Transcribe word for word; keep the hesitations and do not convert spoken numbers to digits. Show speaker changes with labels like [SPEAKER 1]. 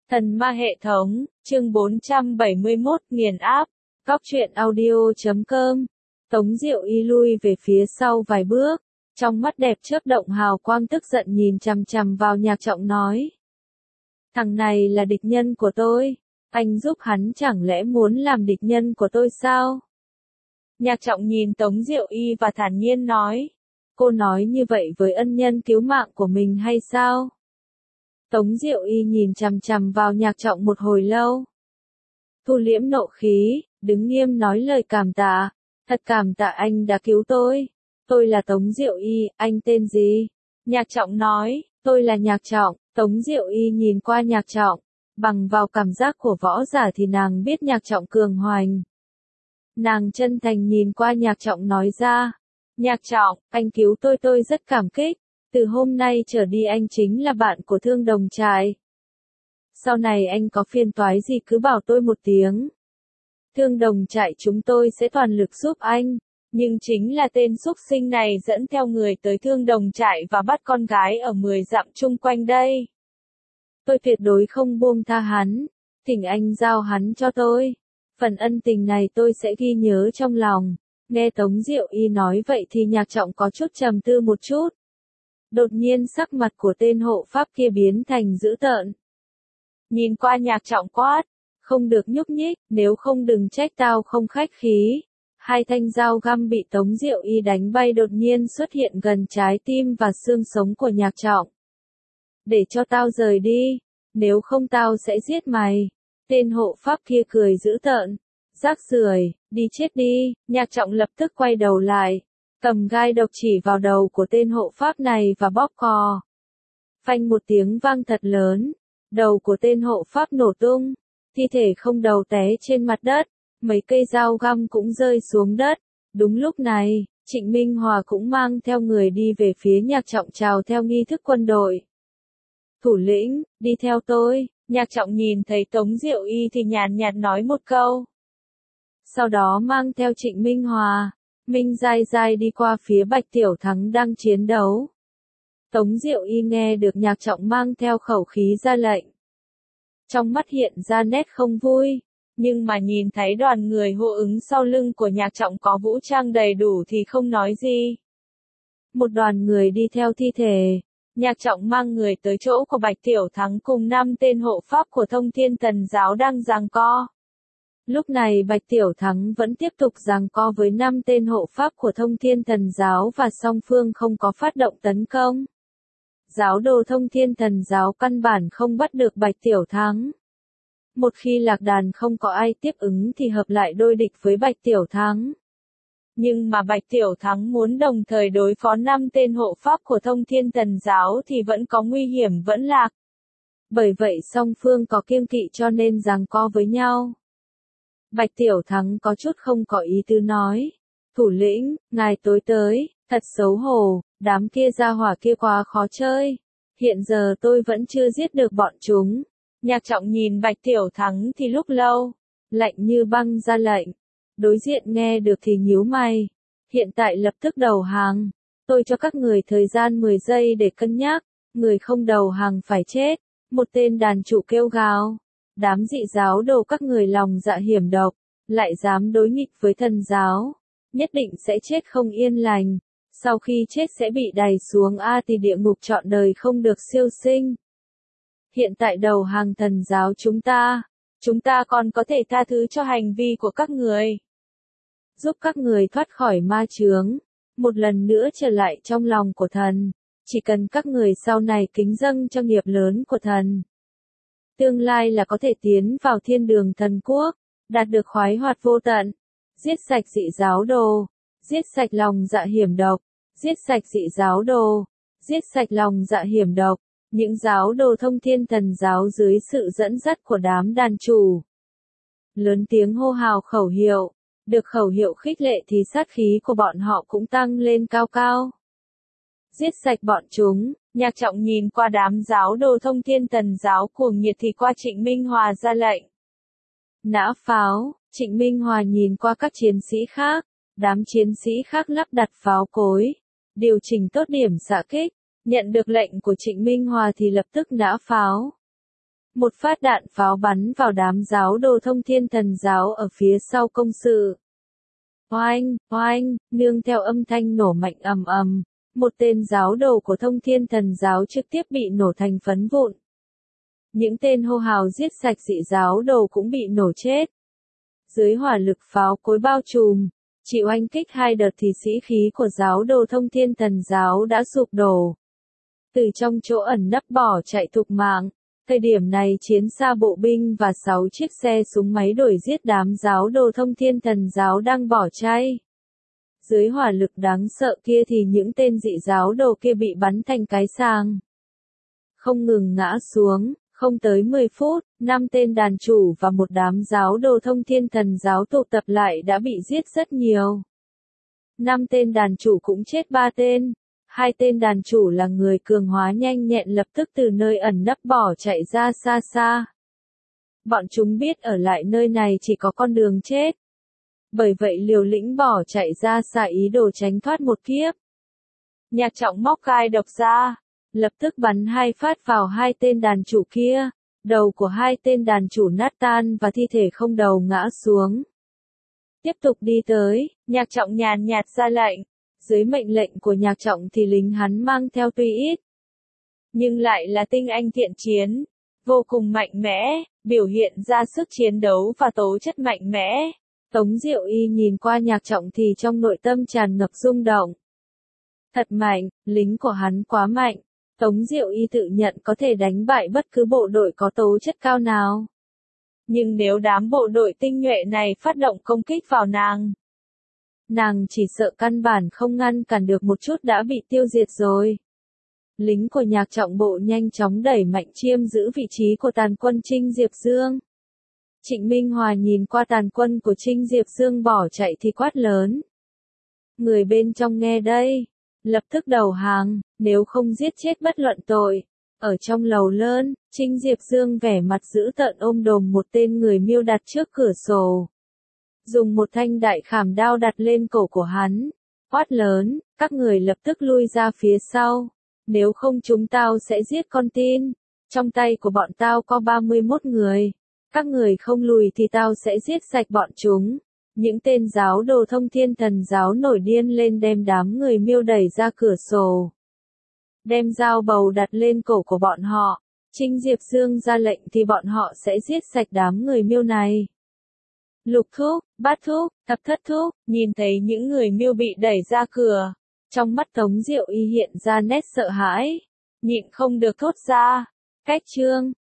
[SPEAKER 1] Thần ma hệ thống, chương bốn trăm bảy mươi mốt, nghiền áp, Cóc truyện audio chấm com. Tống Diệu Y lui về phía sau vài bước, trong mắt đẹp chớp động hào quang tức giận nhìn chằm chằm vào Nhạc Trọng nói. Thằng này là địch nhân của tôi, anh giúp hắn chẳng lẽ muốn làm địch nhân của tôi sao? Nhạc Trọng nhìn Tống Diệu Y và thản nhiên nói. Cô nói như vậy với ân nhân cứu mạng của mình hay sao? Tống Diệu Y nhìn chằm chằm vào Nhạc Trọng một hồi lâu. Thu liễm nộ khí, đứng nghiêm nói lời cảm tạ. Thật cảm tạ anh đã cứu tôi. Tôi là Tống Diệu Y, anh tên gì? Nhạc Trọng nói, tôi là Nhạc Trọng. Tống Diệu Y nhìn qua Nhạc Trọng. Bằng vào cảm giác của võ giả thì nàng biết Nhạc Trọng cường hoành. Nàng chân thành nhìn qua Nhạc Trọng nói ra. Nhạc Trọng, anh cứu tôi tôi rất cảm kích. Từ hôm nay trở đi anh chính là bạn của Thương Đồng Trại. Sau này anh có phiền toái gì cứ bảo tôi một tiếng. Thương Đồng Trại chúng tôi sẽ toàn lực giúp anh. Nhưng chính là tên xúc sinh này dẫn theo người tới Thương Đồng Trại và bắt con gái ở mười dặm chung quanh đây. Tôi tuyệt đối không buông tha hắn. Thỉnh anh giao hắn cho tôi. Phần ân tình này tôi sẽ ghi nhớ trong lòng. Nghe Tống Diệu Y nói vậy thì Nhạc Trọng có chút trầm tư một chút. Đột nhiên sắc mặt của tên hộ pháp kia biến thành dữ tợn. Nhìn qua Nhạc Trọng quát, không được nhúc nhích, nếu không đừng trách tao không khách khí. Hai thanh dao găm bị Tống Diệu Y đánh bay đột nhiên xuất hiện gần trái tim và xương sống của Nhạc Trọng. Để cho tao rời đi, nếu không tao sẽ giết mày. Tên hộ pháp kia cười dữ tợn. Rác rưởi, đi chết đi. Nhạc Trọng lập tức quay đầu lại. Cầm gai độc chỉ vào đầu của tên hộ pháp này và bóp cò. Phanh một tiếng vang thật lớn. Đầu của tên hộ pháp nổ tung. Thi thể không đầu té trên mặt đất. Mấy cây dao găm cũng rơi xuống đất. Đúng lúc này, Trịnh Minh Hòa cũng mang theo người đi về phía Nhạc Trọng chào theo nghi thức quân đội. Thủ lĩnh, đi theo tôi. Nhạc Trọng nhìn thấy Tống Diệu Y thì nhàn nhạt nói một câu. Sau đó mang theo Trịnh Minh Hòa, Minh Giai Giai đi qua phía Bạch Tiểu Thắng đang chiến đấu. Tống Diệu Y nghe được Nhạc Trọng mang theo khẩu khí ra lệnh. Trong mắt hiện ra nét không vui, nhưng mà nhìn thấy đoàn người hô ứng sau lưng của Nhạc Trọng có vũ trang đầy đủ thì không nói gì. Một đoàn người đi theo thi thể. Nhạc Trọng mang người tới chỗ của Bạch Tiểu Thắng cùng năm tên hộ pháp của Thông Thiên Thần Giáo đang giằng co. Lúc này Bạch Tiểu Thắng vẫn tiếp tục giằng co với năm tên hộ pháp của Thông Thiên Thần Giáo và song phương không có phát động tấn công. Giáo đồ Thông Thiên Thần Giáo căn bản không bắt được Bạch Tiểu Thắng. Một khi lạc đàn không có ai tiếp ứng thì hợp lại đôi địch với Bạch Tiểu Thắng. Nhưng mà Bạch Tiểu Thắng muốn đồng thời đối phó năm tên hộ pháp của Thông Thiên Thần Giáo thì vẫn có nguy hiểm vẫn lạc. Bởi vậy song phương có kiêng kỵ cho nên giằng co với nhau. Bạch Tiểu Thắng có chút không có ý tứ nói. Thủ lĩnh, ngài tối tới, thật xấu hổ, đám kia ra hỏa kia quá khó chơi. Hiện giờ tôi vẫn chưa giết được bọn chúng. Nhạc Trọng nhìn Bạch Tiểu Thắng thì lúc lâu, lạnh như băng ra lệnh. Đối diện nghe được thì nhíu mày. Hiện tại lập tức đầu hàng. Tôi cho các người thời gian mười giây để cân nhắc. Người không đầu hàng phải chết. Một tên đàn trụ kêu gào. Đám dị giáo đồ các người lòng dạ hiểm độc. Lại dám đối nghịch với thần giáo. Nhất định sẽ chết không yên lành. Sau khi chết sẽ bị đày xuống A Tỳ địa ngục trọn đời không được siêu sinh. Hiện tại đầu hàng thần giáo chúng ta. Chúng ta còn có thể tha thứ cho hành vi của các người. Giúp các người thoát khỏi ma chướng, một lần nữa trở lại trong lòng của thần, chỉ cần các người sau này kính dâng cho nghiệp lớn của thần. Tương lai là có thể tiến vào thiên đường thần quốc, đạt được khoái hoạt vô tận, giết sạch dị giáo đồ, giết sạch lòng dạ hiểm độc, giết sạch dị giáo đồ, giết sạch lòng dạ hiểm độc, những giáo đồ Thông Thiên Thần Giáo dưới sự dẫn dắt của đám đàn chủ. Lớn tiếng hô hào khẩu hiệu. Được khẩu hiệu khích lệ thì sát khí của bọn họ cũng tăng lên cao cao. Giết sạch bọn chúng, Nhạc Trọng nhìn qua đám giáo đồ Thông Thiên Thần Giáo cuồng nhiệt thì qua Trịnh Minh Hòa ra lệnh. Nã pháo, Trịnh Minh Hòa nhìn qua các chiến sĩ khác, đám chiến sĩ khác lắp đặt pháo cối, điều chỉnh tốt điểm xạ kích, nhận được lệnh của Trịnh Minh Hòa thì lập tức nã pháo. Một phát đạn pháo bắn vào đám giáo đồ Thông Thiên Thần giáo ở phía sau công sự. Oanh, oanh, nương theo âm thanh nổ mạnh ầm ầm, một tên giáo đồ của Thông Thiên Thần giáo trực tiếp bị nổ thành phấn vụn. Những tên hô hào giết sạch dị giáo đồ cũng bị nổ chết. Dưới hỏa lực pháo cối bao trùm, chịu oanh kích hai đợt thì sĩ khí của giáo đồ Thông Thiên Thần giáo đã sụp đổ. Từ trong chỗ ẩn nấp bỏ chạy thục mạng, thời điểm này chiến xa bộ binh và sáu chiếc xe súng máy đuổi giết đám giáo đồ Thông Thiên Thần giáo đang bỏ chạy. Dưới hỏa lực đáng sợ kia thì những tên dị giáo đồ kia bị bắn thành cái sàng. Không ngừng ngã xuống, không tới mười phút, năm tên đàn chủ và một đám giáo đồ Thông Thiên Thần giáo tụ tập lại đã bị giết rất nhiều. Năm tên đàn chủ cũng chết ba tên. Hai tên đàn chủ là người cường hóa nhanh nhẹn lập tức từ nơi ẩn nấp bỏ chạy ra xa xa. Bọn chúng biết ở lại nơi này chỉ có con đường chết. Bởi vậy liều lĩnh bỏ chạy ra xa ý đồ tránh thoát một kiếp. Nhạc Trọng móc gai độc ra, lập tức bắn hai phát vào hai tên đàn chủ kia. Đầu của hai tên đàn chủ nát tan và thi thể không đầu ngã xuống. Tiếp tục đi tới, Nhạc Trọng nhàn nhạt ra lệnh. Dưới mệnh lệnh của Nhạc Trọng thì lính hắn mang theo tuy ít, nhưng lại là tinh anh thiện chiến, vô cùng mạnh mẽ, biểu hiện ra sức chiến đấu và tố chất mạnh mẽ. Tống Diệu Y nhìn qua Nhạc Trọng thì trong nội tâm tràn ngập rung động. Thật mạnh, lính của hắn quá mạnh. Tống Diệu Y tự nhận có thể đánh bại bất cứ bộ đội có tố chất cao nào. Nhưng nếu đám bộ đội tinh nhuệ này phát động công kích vào nàng, nàng chỉ sợ căn bản không ngăn cản được một chút đã bị tiêu diệt rồi. Lính của Nhạc Trọng bộ nhanh chóng đẩy mạnh chiêm giữ vị trí của tàn quân Trinh Diệp Dương. Trịnh Minh Hòa nhìn qua tàn quân của Trinh Diệp Dương bỏ chạy thì quát lớn. Người bên trong nghe đây, lập tức đầu hàng, nếu không giết chết bất luận tội. Ở trong lầu lớn, Trinh Diệp Dương vẻ mặt dữ tợn ôm đồm một tên người Miêu đặt trước cửa sổ. Dùng một thanh đại khảm đao đặt lên cổ của hắn. Quát lớn, các người lập tức lui ra phía sau. Nếu không chúng tao sẽ giết con tin. Trong tay của bọn tao có ba mươi mốt người. Các người không lùi thì tao sẽ giết sạch bọn chúng. Những tên giáo đồ Thông Thiên Thần giáo nổi điên lên đem đám người Miêu đẩy ra cửa sổ. Đem dao bầu đặt lên cổ của bọn họ. Trinh Diệp Dương ra lệnh thì bọn họ sẽ giết sạch đám người Miêu này. Lục thúc, bát thúc, thập thất thúc, nhìn thấy những người Miêu bị đẩy ra cửa. Trong mắt Tống Diệu Y hiện ra nét sợ hãi. Nhịn không được thốt ra. Cách chương,